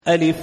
ألف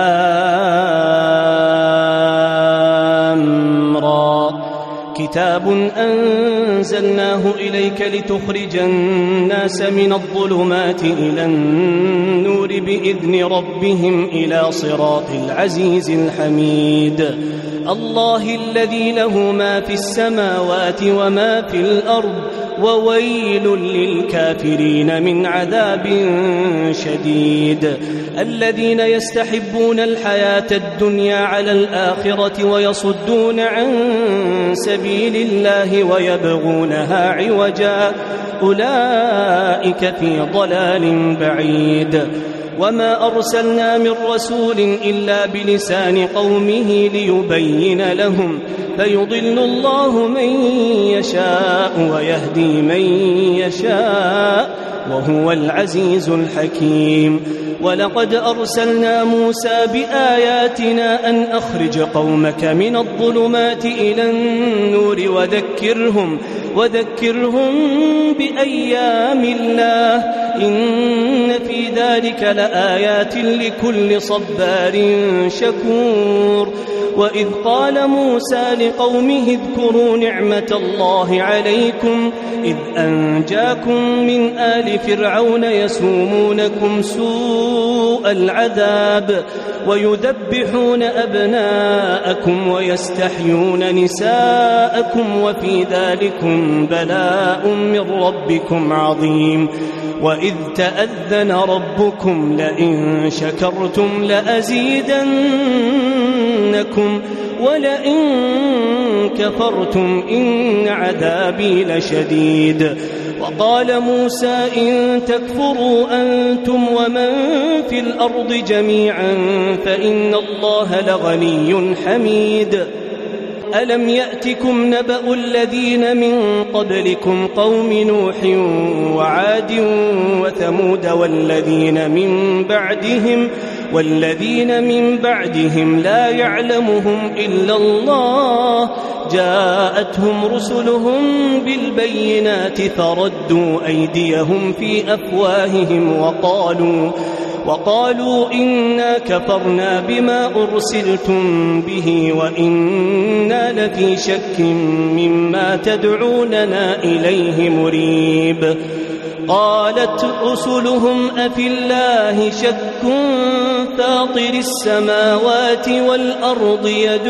لام را كتاب أنزلناه إليك لتخرج الناس من الظلمات إلى النور بإذن ربهم إلى صراط العزيز الحميد الله الذي له ما في السماوات وما في الأرض وويل للكافرين من عذاب شديد الذين يستحبون الحياة الدنيا على الآخرة ويصدون عن سبيل الله ويبغونها عوجا أولئك في ضلال بعيد وما أرسلنا من رسول إلا بلسان قومه ليبين لهم فيضل الله من يشاء ويهدي من يشاء وهو العزيز الحكيم ولقد أرسلنا موسى بآياتنا أن أخرج قومك من الظلمات إلى النور وذكرهم بأيام الله إن في ذلك لآيات لكل صبار شكور وإذ قال موسى لقومه اذكروا نعمة الله عليكم إذ أنجاكم من آل فرعون يسومونكم سوء العذاب ويذبحون أبناءكم ويستحيون نساءكم وفي ذلكم بلاء من ربكم عظيم وإذ تأذن ربكم لئن شكرتم لأزيدنكم ولئن كفرتم إن عذابي لشديد وقال موسى إن تكفروا أنتم ومن في الأرض جميعا فإن الله لغني حميد ألم يأتكم نبأ الذين من قبلكم قوم نوح وعاد وثمود والذين من بعدهم لا يعلمهم إلا الله جاءتهم رسلهم بالبينات فردوا أيديهم في أفواههم وقالوا إنا كفرنا بما أرسلتم به وإنا لفي شك مما تدعوننا إليه مريب قالت رسلهم أفي الله شك فاطر السماوات والأرض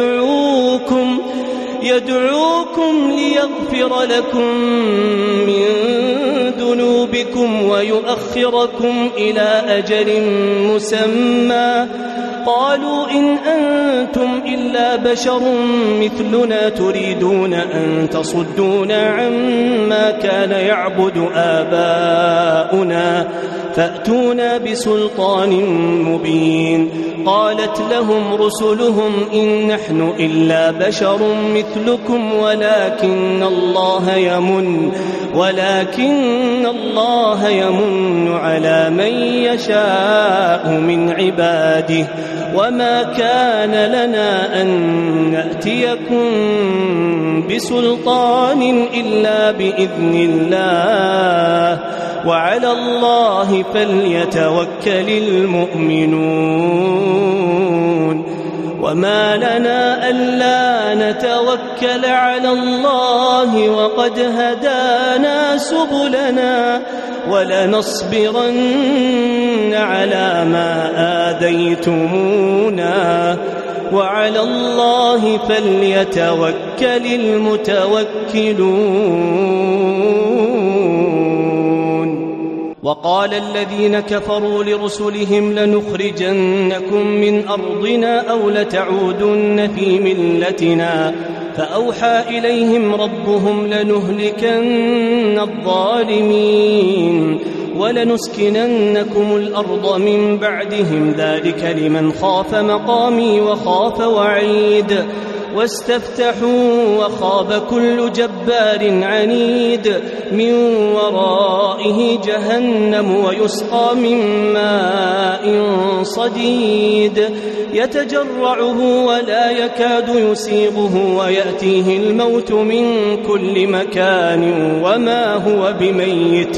يدعوكم ليغفر لكم من ذنوبكم ويؤخركم إلى أجل مسمى قالوا إن أنتم إلا بشر مثلنا تريدون أن تصدونا عما كان يعبد آباؤنا فأتونا بسلطان مبين قالت لهم رسلهم إن نحن إلا بشر مثلكم ولكن الله يمن على من يشاء من عباده وما كان لنا أن نأتيكم بسلطان إلا بإذن الله وعلى الله فليتوكل المؤمنون وما لنا ألا نتوكل على الله وقد هدانا سبلنا ولنصبرن على ما آذيتمونا وعلى الله فليتوكل المتوكلون وقال الذين كفروا لرسلهم لنخرجنكم من أرضنا أو لتعودن في ملتنا فأوحى إليهم ربهم لنهلكن الظالمين ولنسكننكم الأرض من بعدهم ذلك لمن خاف مقامي وخاف وعيد واستفتحوا وخاب كل جبار عنيد من ورائه جهنم ويسقى من ماء صديد يتجرعه ولا يكاد يسيغه ويأتيه الموت من كل مكان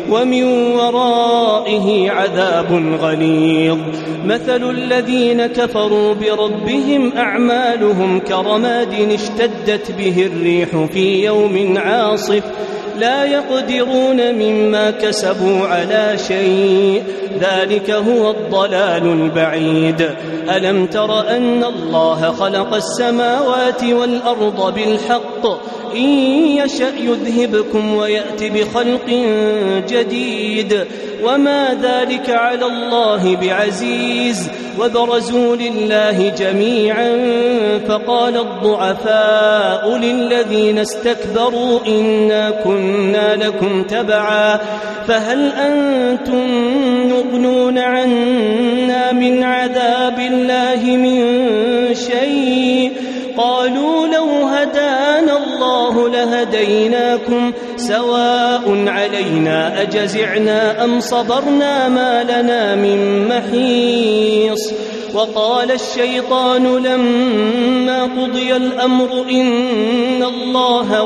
ومن ورائه عذاب غليظ. مثل الذين كفروا بربهم أعمالهم كرماد اشتدت به الريح في يوم عاصف لا يقدرون مما كسبوا على شيء ذلك هو الضلال البعيد. ألم تر أن الله خلق السماوات والأرض بالحق إن يشأ يذهبكم ويأتي بخلق جديد وما ذلك على الله بعزيز. وبرزوا لله جميعا فقال الضعفاء للذين استكبروا إنا كنا لكم تبعا فهل أنتم مغنون عنا من عذاب الله من شيء قالوا لو هدانا الله لهديناكم سواء علينا أجزعنا أم صبرنا ما لنا من محيص. وقال الشيطان لما قضي الأمر إن الله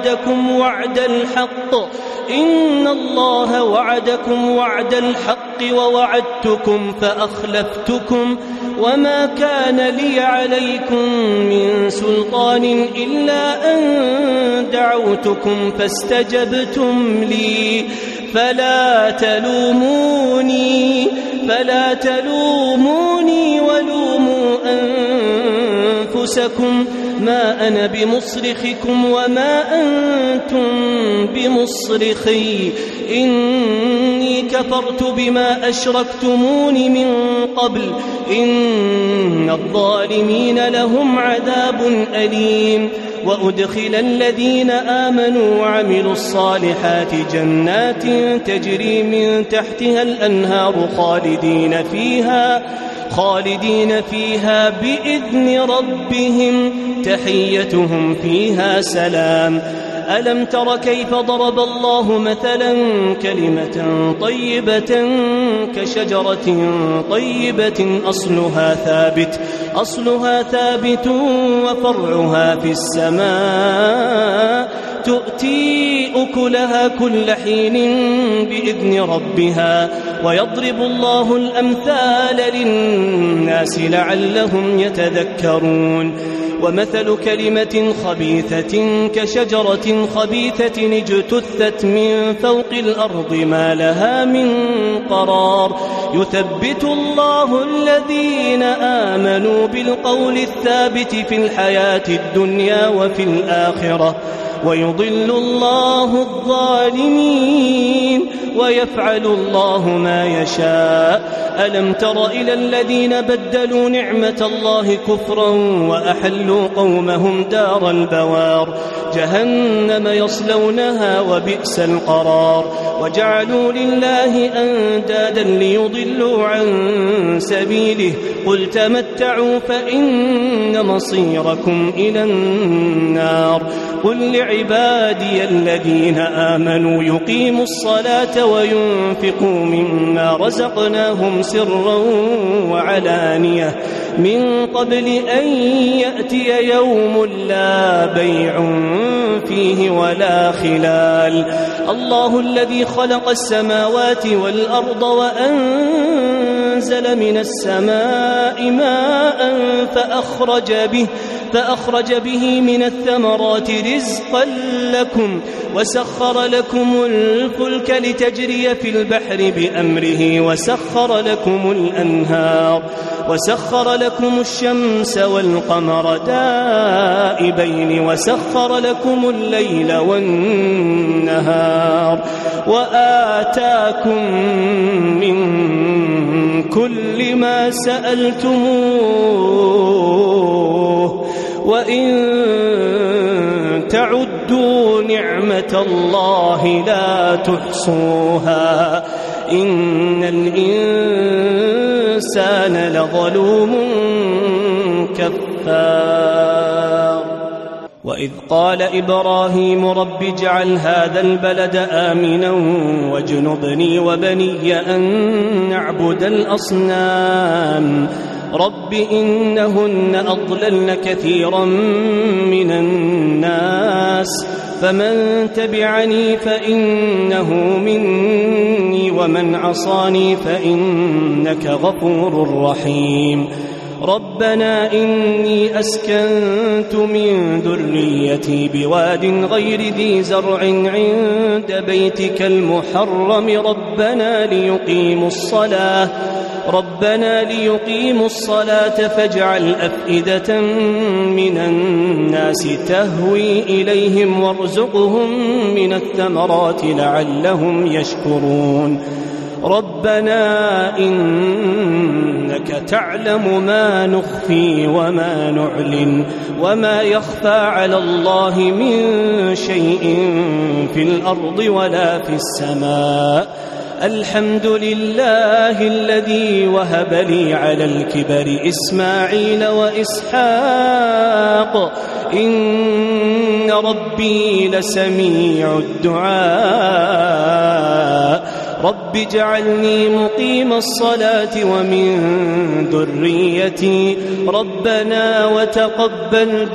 وعدكم وعد الحق ووعدتكم فأخلفتكم وما كان لي عليكم من سلطان إلا أن دعوتكم فاستجبتم لي فلا تلوموني ولوموا أنفسكم ما أنا بمصرخكم وما أنتم بمصرخي إني كفرت بما أشركتمون من قبل إن الظالمين لهم عذاب أليم. وأدخل الذين آمنوا وعملوا الصالحات جنات تجري من تحتها الأنهار خالدين فيها بإذن ربهم تحيتهم فيها سلام. ألم تر كيف ضرب الله مثلا كلمة طيبة كشجرة طيبة أصلها ثابت وفرعها في السماء تؤتي أكلها كل حين بإذن ربها ويضرب الله الأمثال للناس لعلهم يتذكرون. ومثل كلمة خبيثة كشجرة خبيثة اجتثت من فوق الأرض ما لها من قرار يثبت الله الذين آمنوا بالقول الثابت في الحياة الدنيا وفي الآخرة ويضل الله الظالمين ويفعل الله ما يشاء. ألم تر إلى الذين بدلوا نعمة الله كفرا وأحلوا قومهم دار البوار جهنم يصلونها وبئس القرار وجعلوا لله أندادا ليضلوا عن سبيله قل تمتعوا فإن مصيركم إلى النار. قل لعبادي الذين آمنوا يقيموا الصلاة وينفقوا مما رزقناهم سرا وعلانية من قبل أن يأتي يوم لا بيع فيه ولا خلال. الله الذي خلق السماوات والأرض وأنزل من السماء ماء فأخرج به من الثمرات رزقا لكم وسخر لكم الفلك لتجري في البحر بأمره وسخر لكم الأنهار وسخر لكم الشمس والقمر دائبين وسخر لكم الليل والنهار وآتاكم من كل ما سألتموه وإن تعدوا نعمة الله لا تحصوها إن الإنسان لظلوم كفار. وإذ قال إبراهيم رب اجعل هذا البلد آمنا واجنبني وبني أن نعبد الأصنام رب إنهن أضللن كثيرا من الناس فمن تبعني فإنه مني ومن عصاني فإنك غفور رحيم. ربنا إني أسكنت من ذريتي بواد غير ذي زرع عند بيتك المحرم ربنا ليقيموا الصلاة فاجعل أفئدة من الناس تهوي إليهم وارزقهم من الثمرات لعلهم يشكرون. ربنا إنك تعلم ما نخفي وما نعلن وما يخفى على الله من شيء في الأرض ولا في السماء. الحمد لله الذي وهب لي على الكبر إسماعيل وإسحاق إن ربي لسميع الدعاء. رب اجعلني مقيم الصلاة ومن ذريتي ربنا وتقبل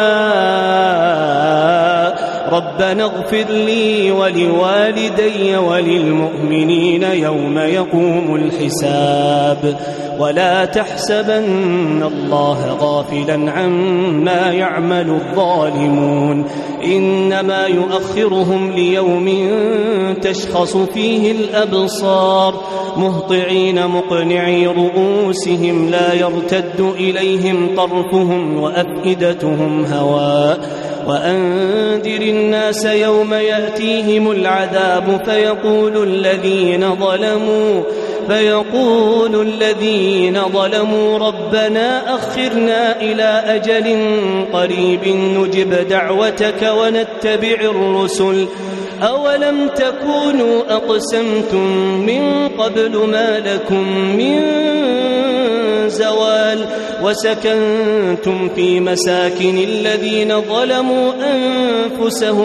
دعاء. ربنا اغفر لي ولوالدي وللمؤمنين يوم يقوم الحساب. ولا تحسبن الله غافلا عما يعمل الظالمون إنما يؤخرهم ليوم تشخص فيه الأبصار مهطعين مقنعي رؤوسهم لا يرتد إليهم طرفهم وأفئدتهم هواء. وأنذر الناس يوم يأتيهم العذاب فيقول الذين ظلموا ربنا أخرنا إلى أجل قريب نجب دعوتك ونتبع الرسل أولم تكونوا أقسمتم من قبل ما لكم من زوال وسكنتم في مساكن الذين ظلموا أنفسهم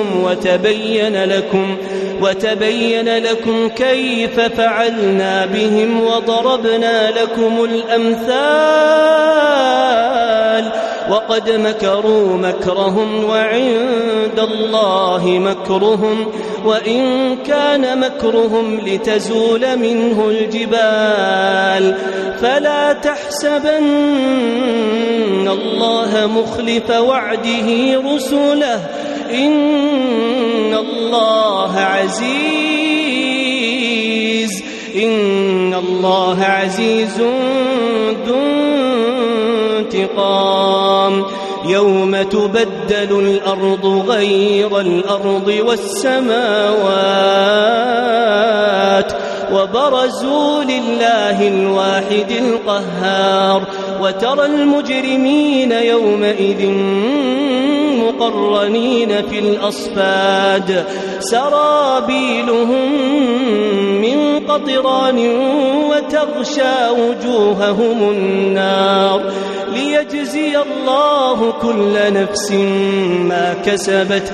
وتبين لكم كيف فعلنا بهم وضربنا لكم الأمثال. وقد مكروا مكرهم وعند الله مكرهم وإن كان مكرهم لتزول منه الجبال. فلا تحسبن الله مخلف وعده رسله إن الله عزيز ذو انتقام. يوم تبدل الأرض غير الأرض والسماوات وبرزوا لله الواحد القهار. وترى المجرمين يومئذ مقرنين في الأصفاد سرابيلهم من قطران وتغشى وجوههم النار ليجزي الله كل نفس ما كسبت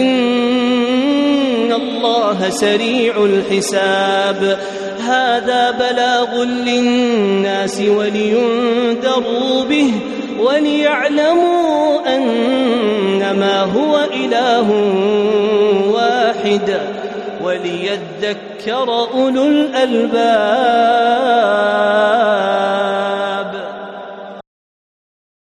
إن الله سريع الحساب. هذا بلاغ للناس ولينذروا به وليعلموا أنما هو إله واحد وليذكر أولو الألباب.